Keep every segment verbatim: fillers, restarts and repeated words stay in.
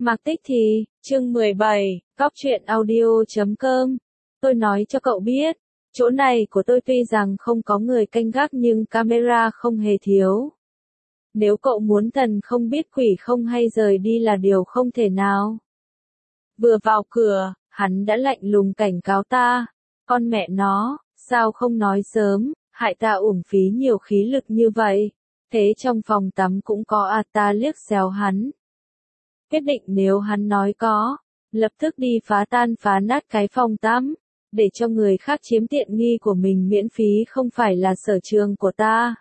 Mạc Tích Thì, chương mười bảy, Cóc truyện audio chấm com. Tôi nói cho cậu biết, chỗ này của tôi tuy rằng không có người canh gác nhưng camera không hề thiếu. Nếu cậu muốn thần không biết quỷ không hay rời đi là điều không thể nào. Vừa vào cửa, hắn đã lạnh lùng cảnh cáo ta, con mẹ nó, sao không nói sớm, hại ta uổng phí nhiều khí lực như vậy. Thế trong phòng tắm cũng có à, ta liếc xéo hắn. Quyết định nếu hắn nói có, lập tức đi phá tan phá nát cái phòng tắm, để cho người khác chiếm tiện nghi của mình miễn phí không phải là sở trường của ta.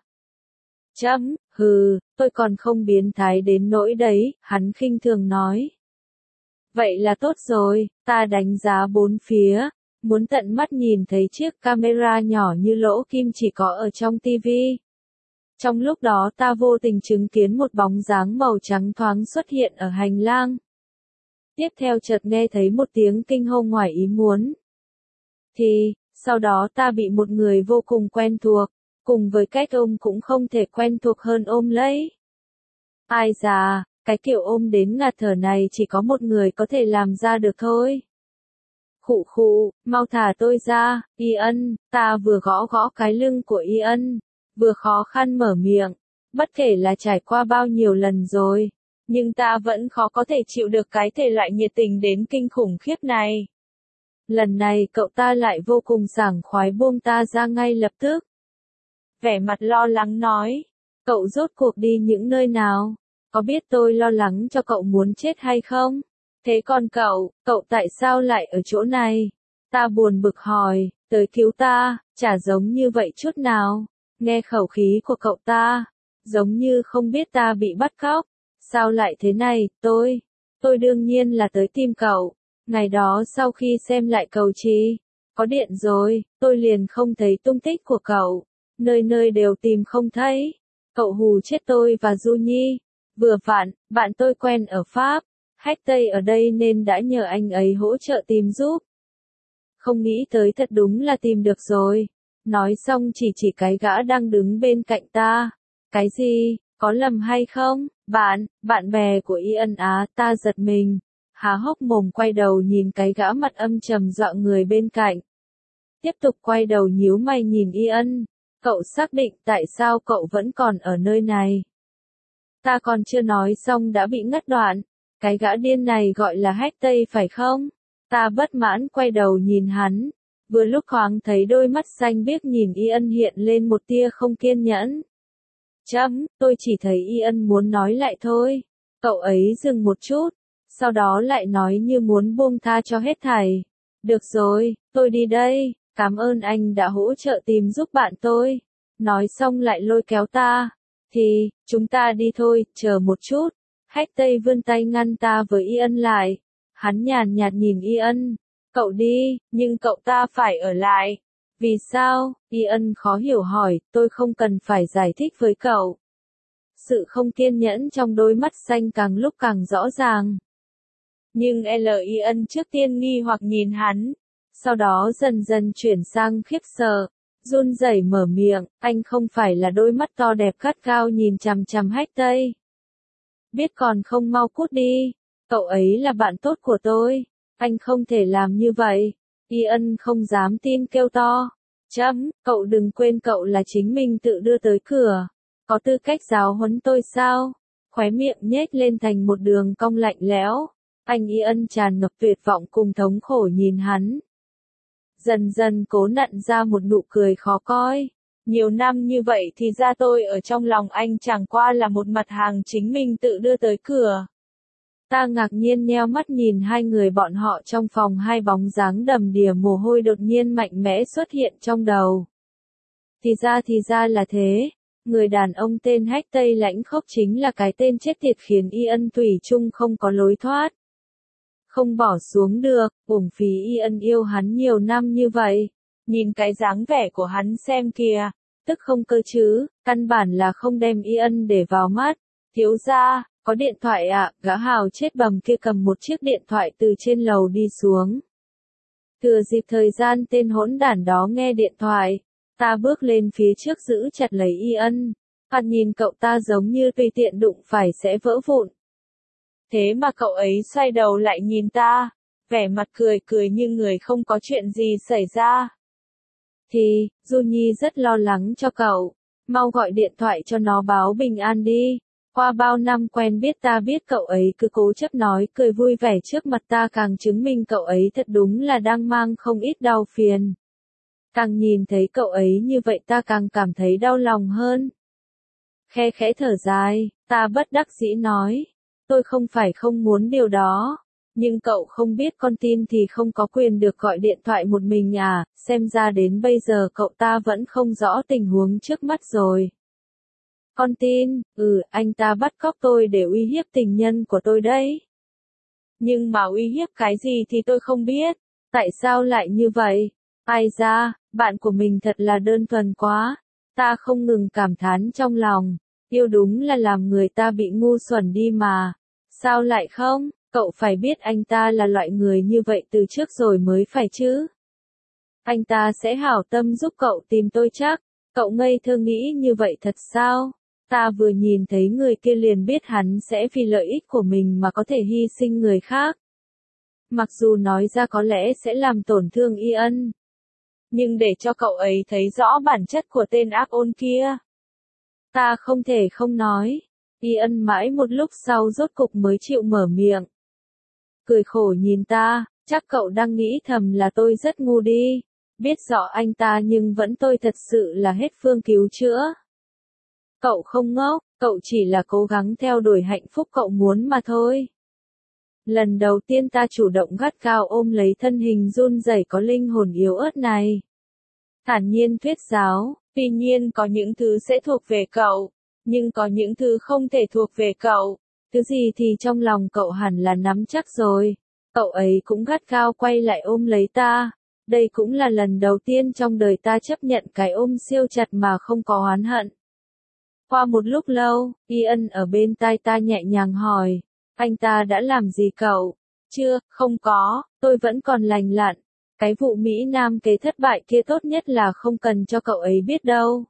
Chấm, hừ, tôi còn không biến thái đến nỗi đấy, hắn khinh thường nói. Vậy là tốt rồi, ta đánh giá bốn phía, muốn tận mắt nhìn thấy chiếc camera nhỏ như lỗ kim chỉ có ở trong tivi. Trong lúc đó ta vô tình chứng kiến một bóng dáng màu trắng thoáng xuất hiện ở hành lang. Tiếp theo chợt nghe thấy một tiếng kinh hô ngoài ý muốn. Thì, sau đó ta bị một người vô cùng quen thuộc, cùng với cách ôm cũng không thể quen thuộc hơn ôm lấy. Ai già, cái kiểu ôm đến ngạt thở này chỉ có một người có thể làm ra được thôi. Khụ khụ, mau thả tôi ra, Y Ân, ta vừa gõ gõ cái lưng của Y Ân. Vừa khó khăn mở miệng, bất kể là trải qua bao nhiêu lần rồi, nhưng ta vẫn khó có thể chịu được cái thể loại nhiệt tình đến kinh khủng khiếp này. Lần này cậu ta lại vô cùng sảng khoái buông ta ra ngay lập tức. Vẻ mặt lo lắng nói, cậu rốt cuộc đi những nơi nào, có biết tôi lo lắng cho cậu muốn chết hay không? Thế còn cậu, cậu tại sao lại ở chỗ này? Ta buồn bực hỏi, tới cứu ta, chả giống như vậy chút nào. Nghe khẩu khí của cậu ta, giống như không biết ta bị bắt cóc. Sao lại thế này, tôi, tôi đương nhiên là tới tìm cậu. Ngày đó sau khi xem lại cầu trì, có điện rồi, tôi liền không thấy tung tích của cậu. Nơi nơi đều tìm không thấy. Cậu hù chết tôi và Du Nhi. Vừa vặn, bạn tôi quen ở Pháp, Hách Tây ở đây nên đã nhờ anh ấy hỗ trợ tìm giúp. Không nghĩ tới thật đúng là tìm được rồi. Nói xong chỉ chỉ cái gã đang đứng bên cạnh ta. Cái gì, có lầm hay không? Bạn, bạn bè của Y Ân á, ta giật mình. Há hốc mồm quay đầu nhìn cái gã mặt âm trầm dọa người bên cạnh. Tiếp tục quay đầu nhíu mày nhìn Y Ân. Cậu xác định tại sao cậu vẫn còn ở nơi này? Ta còn chưa nói xong đã bị ngắt đoạn. Cái gã điên này gọi là Hách Tây phải không? Ta bất mãn quay đầu nhìn hắn. Vừa lúc thoáng thấy đôi mắt xanh biếc nhìn Y Ân hiện lên một tia không kiên nhẫn. Chấm, tôi chỉ thấy Y Ân muốn nói lại thôi. Cậu ấy dừng một chút, sau đó lại nói như muốn buông tha cho hết thảy. Được rồi, tôi đi đây, cảm ơn anh đã hỗ trợ tìm giúp bạn tôi. Nói xong lại lôi kéo ta. Thì, chúng ta đi thôi, chờ một chút. Hách Tây vươn tay ngăn ta với Y Ân lại. Hắn nhàn nhạt nhìn Y Ân. Cậu đi, nhưng cậu ta phải ở lại. Vì sao? Y Ân khó hiểu hỏi, tôi không cần phải giải thích với cậu. Sự không kiên nhẫn trong đôi mắt xanh càng lúc càng rõ ràng. Nhưng L Y Ân trước tiên nghi hoặc nhìn hắn, sau đó dần dần chuyển sang khiếp sợ, run rẩy mở miệng, anh không phải là đôi mắt to đẹp gắt gao nhìn chằm chằm Hách Tây. Biết còn không mau cút đi, cậu ấy là bạn tốt của tôi. Anh không thể làm như vậy. Y Ân không dám tin kêu to. Chấm, cậu đừng quên cậu là chính mình tự đưa tới cửa. Có tư cách giáo huấn tôi sao? Khóe miệng nhếch lên thành một đường cong lạnh lẽo. Anh Y Ân tràn ngập tuyệt vọng cùng thống khổ nhìn hắn. Dần dần cố nặn ra một nụ cười khó coi. Nhiều năm như vậy thì ra tôi ở trong lòng anh chẳng qua là một mặt hàng chính mình tự đưa tới cửa. Ta ngạc nhiên nheo mắt nhìn hai người bọn họ trong phòng, hai bóng dáng đầm đìa mồ hôi đột nhiên mạnh mẽ xuất hiện trong đầu. Thì ra thì ra là thế, người đàn ông tên Hách Tây lãnh khốc chính là cái tên chết tiệt khiến Y Ân thủy chung không có lối thoát. Không bỏ xuống được, uổng phí Y Ân yêu hắn nhiều năm như vậy. Nhìn cái dáng vẻ của hắn xem kìa, tức không cơ chứ, căn bản là không đem Y Ân để vào mắt. Thiếu gia, có điện thoại ạ, à, gã hào chết bầm kia cầm một chiếc điện thoại từ trên lầu đi xuống. Thừa dịp thời gian tên hỗn đản đó nghe điện thoại, ta bước lên phía trước giữ chặt lấy Y Ân. Hắn nhìn cậu ta giống như tùy tiện đụng phải sẽ vỡ vụn. Thế mà cậu ấy xoay đầu lại nhìn ta, vẻ mặt cười cười như người không có chuyện gì xảy ra. Thì, Du Nhi rất lo lắng cho cậu, mau gọi điện thoại cho nó báo bình an đi. Qua bao năm quen biết ta biết cậu ấy cứ cố chấp nói cười vui vẻ trước mặt ta càng chứng minh cậu ấy thật đúng là đang mang không ít đau phiền. Càng nhìn thấy cậu ấy như vậy ta càng cảm thấy đau lòng hơn. Khe khẽ thở dài, ta bất đắc dĩ nói, tôi không phải không muốn điều đó, nhưng cậu không biết con tin thì không có quyền được gọi điện thoại một mình à, xem ra đến bây giờ cậu ta vẫn không rõ tình huống trước mắt rồi. Con tin, ừ, anh ta bắt cóc tôi để uy hiếp tình nhân của tôi đấy. Nhưng mà uy hiếp cái gì thì tôi không biết, tại sao lại như vậy? Ai ra, bạn của mình thật là đơn thuần quá, ta không ngừng cảm thán trong lòng, yêu đúng là làm người ta bị ngu xuẩn đi mà, sao lại không, cậu phải biết anh ta là loại người như vậy từ trước rồi mới phải chứ. Anh ta sẽ hảo tâm giúp cậu tìm tôi chắc, cậu ngây thơ nghĩ như vậy thật sao? Ta vừa nhìn thấy người kia liền biết hắn sẽ vì lợi ích của mình mà có thể hy sinh người khác. Mặc dù nói ra có lẽ sẽ làm tổn thương Y Ân. Nhưng để cho cậu ấy thấy rõ bản chất của tên ác ôn kia. Ta không thể không nói. Y Ân mãi một lúc sau rốt cục mới chịu mở miệng. Cười khổ nhìn ta, chắc cậu đang nghĩ thầm là tôi rất ngu đi. Biết rõ anh ta nhưng vẫn tôi thật sự là hết phương cứu chữa. Cậu không ngốc, cậu chỉ là cố gắng theo đuổi hạnh phúc cậu muốn mà thôi. Lần đầu tiên ta chủ động gắt gao ôm lấy thân hình run rẩy có linh hồn yếu ớt này. Thản nhiên thuyết giáo, tuy nhiên có những thứ sẽ thuộc về cậu, nhưng có những thứ không thể thuộc về cậu. Thứ gì thì trong lòng cậu hẳn là nắm chắc rồi. Cậu ấy cũng gắt gao quay lại ôm lấy ta. Đây cũng là lần đầu tiên trong đời ta chấp nhận cái ôm siêu chặt mà không có oán hận. Qua một lúc lâu, Y Ân ở bên tai ta nhẹ nhàng hỏi, anh ta đã làm gì cậu? Chưa, không có, tôi vẫn còn lành lặn. Cái vụ Mỹ Nam kế thất bại kia tốt nhất là không cần cho cậu ấy biết đâu.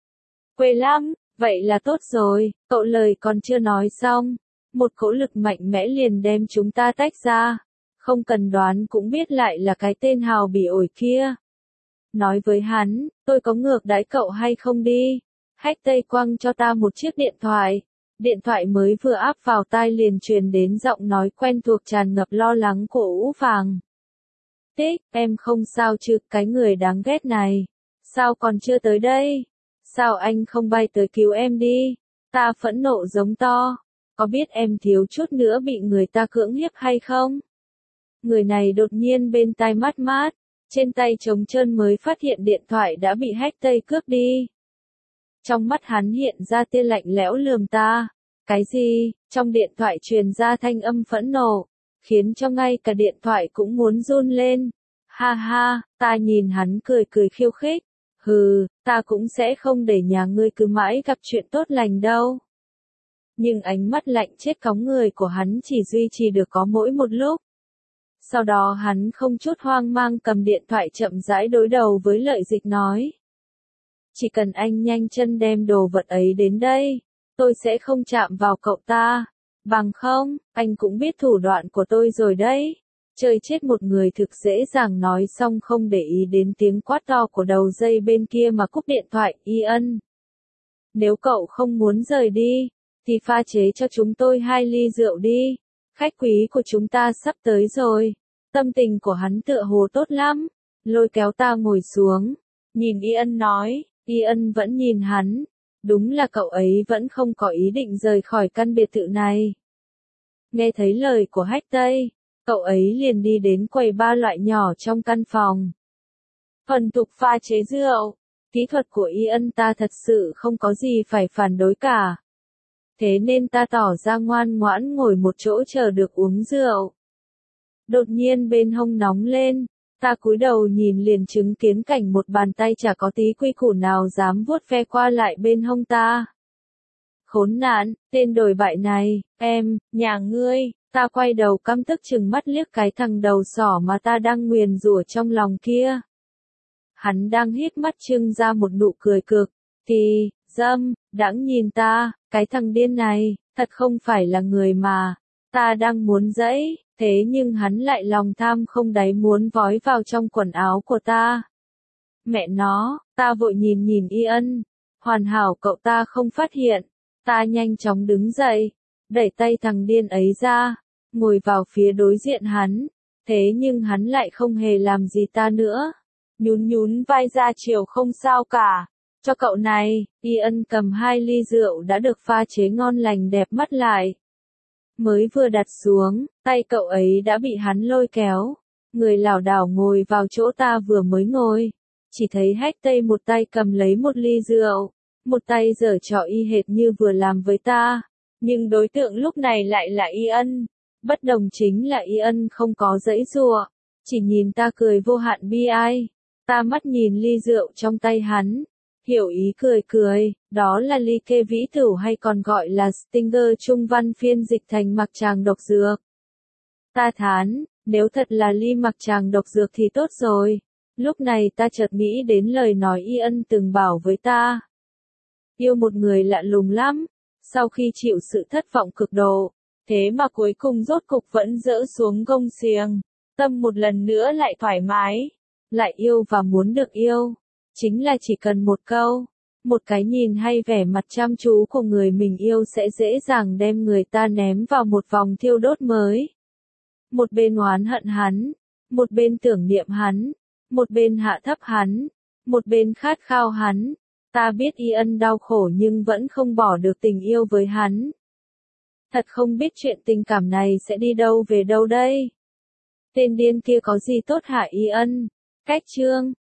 Quê lắm, vậy là tốt rồi, cậu lời còn chưa nói xong. Một cỗ lực mạnh mẽ liền đem chúng ta tách ra. Không cần đoán cũng biết lại là cái tên hào bỉ ổi kia. Nói với hắn, tôi có ngược đãi cậu hay không đi? Hách Tây quăng cho ta một chiếc điện thoại. Điện thoại mới vừa áp vào tai liền truyền đến giọng nói quen thuộc tràn ngập lo lắng của Ú Vàng. Tích, em không sao chứ, cái người đáng ghét này. Sao còn chưa tới đây? Sao anh không bay tới cứu em đi? Ta phẫn nộ giống to. Có biết em thiếu chút nữa bị người ta cưỡng hiếp hay không? Người này đột nhiên bên tai mát mát. Trên tay trống trơn mới phát hiện điện thoại đã bị Hách Tây cướp đi. Trong mắt hắn hiện ra tia lạnh lẽo lườm ta. Cái gì? Trong điện thoại truyền ra thanh âm phẫn nộ, khiến cho ngay cả điện thoại cũng muốn run lên. Ha ha, ta nhìn hắn cười cười khiêu khích. Hừ, ta cũng sẽ không để nhà ngươi cứ mãi gặp chuyện tốt lành đâu. Nhưng ánh mắt lạnh chết cóng người của hắn chỉ duy trì được có mỗi một lúc. Sau đó hắn không chút hoang mang cầm điện thoại chậm rãi đối đầu với Lợi Dịch nói. Chỉ cần anh nhanh chân đem đồ vật ấy đến đây, tôi sẽ không chạm vào cậu ta. Bằng không, anh cũng biết thủ đoạn của tôi rồi đấy. Chơi chết một người thực dễ dàng nói xong không để ý đến tiếng quát to của đầu dây bên kia mà cúp điện thoại. Y Ân, nếu cậu không muốn rời đi, thì pha chế cho chúng tôi hai ly rượu đi. Khách quý của chúng ta sắp tới rồi. Tâm tình của hắn tựa hồ tốt lắm. Lôi kéo ta ngồi xuống. Nhìn Y Ân nói. Y Ân vẫn nhìn hắn. Đúng là cậu ấy vẫn không có ý định rời khỏi căn biệt thự này. Nghe thấy lời của Hách Tây, cậu ấy liền đi đến quầy ba loại nhỏ trong căn phòng. Thuần thục pha chế rượu. Kỹ thuật của Y Ân ta thật sự không có gì phải phản đối cả. Thế nên ta tỏ ra ngoan ngoãn ngồi một chỗ chờ được uống rượu. Đột nhiên bên hông nóng lên, ta cúi đầu nhìn liền chứng kiến cảnh một bàn tay chả có tí quy củ nào dám vuốt ve qua lại bên hông ta. Khốn nạn, tên đồi bại này, em, nhà ngươi, ta quay đầu căm tức chừng mắt liếc cái thằng đầu sỏ mà ta đang nguyền rủa trong lòng kia. Hắn đang hít mắt trưng ra một nụ cười cực kỳ dâm, đãng nhìn ta, cái thằng điên này, thật không phải là người mà. Ta đang muốn dãy, thế nhưng hắn lại lòng tham không đáy muốn vói vào trong quần áo của ta. Mẹ nó, ta vội nhìn nhìn Ian, hoàn hảo cậu ta không phát hiện, ta nhanh chóng đứng dậy, đẩy tay thằng điên ấy ra, ngồi vào phía đối diện hắn, thế nhưng hắn lại không hề làm gì ta nữa, nhún nhún vai ra chiều không sao cả, cho cậu này, Ian cầm hai ly rượu đã được pha chế ngon lành đẹp mắt lại. Mới vừa đặt xuống, tay cậu ấy đã bị hắn lôi kéo, người lảo đảo ngồi vào chỗ ta vừa mới ngồi. Chỉ thấy Hector một tay cầm lấy một ly rượu, một tay giở trò y hệt như vừa làm với ta, nhưng đối tượng lúc này lại là Ian. Bất đồng chính là Ian không có giãy giụa, chỉ nhìn ta cười vô hạn bi ai. Ta mắt nhìn ly rượu trong tay hắn, hiểu ý cười cười, đó là ly kê vĩ tửu hay còn gọi là Stinger trung văn phiên dịch thành mặc tràng độc dược. Ta thán, nếu thật là ly mặc tràng độc dược thì tốt rồi. Lúc này ta chợt nghĩ đến lời nói Ian từng bảo với ta. Yêu một người lạ lùng lắm, sau khi chịu sự thất vọng cực độ, thế mà cuối cùng rốt cục vẫn dỡ xuống gông xiềng, tâm một lần nữa lại thoải mái, lại yêu và muốn được yêu. Chính là chỉ cần một câu, một cái nhìn hay vẻ mặt chăm chú của người mình yêu sẽ dễ dàng đem người ta ném vào một vòng thiêu đốt mới. Một bên oán hận hắn, một bên tưởng niệm hắn, một bên hạ thấp hắn, một bên khát khao hắn. Ta biết Ian đau khổ nhưng vẫn không bỏ được tình yêu với hắn. Thật không biết chuyện tình cảm này sẽ đi đâu về đâu đây. Tên điên kia có gì tốt hả Ian? Cách chương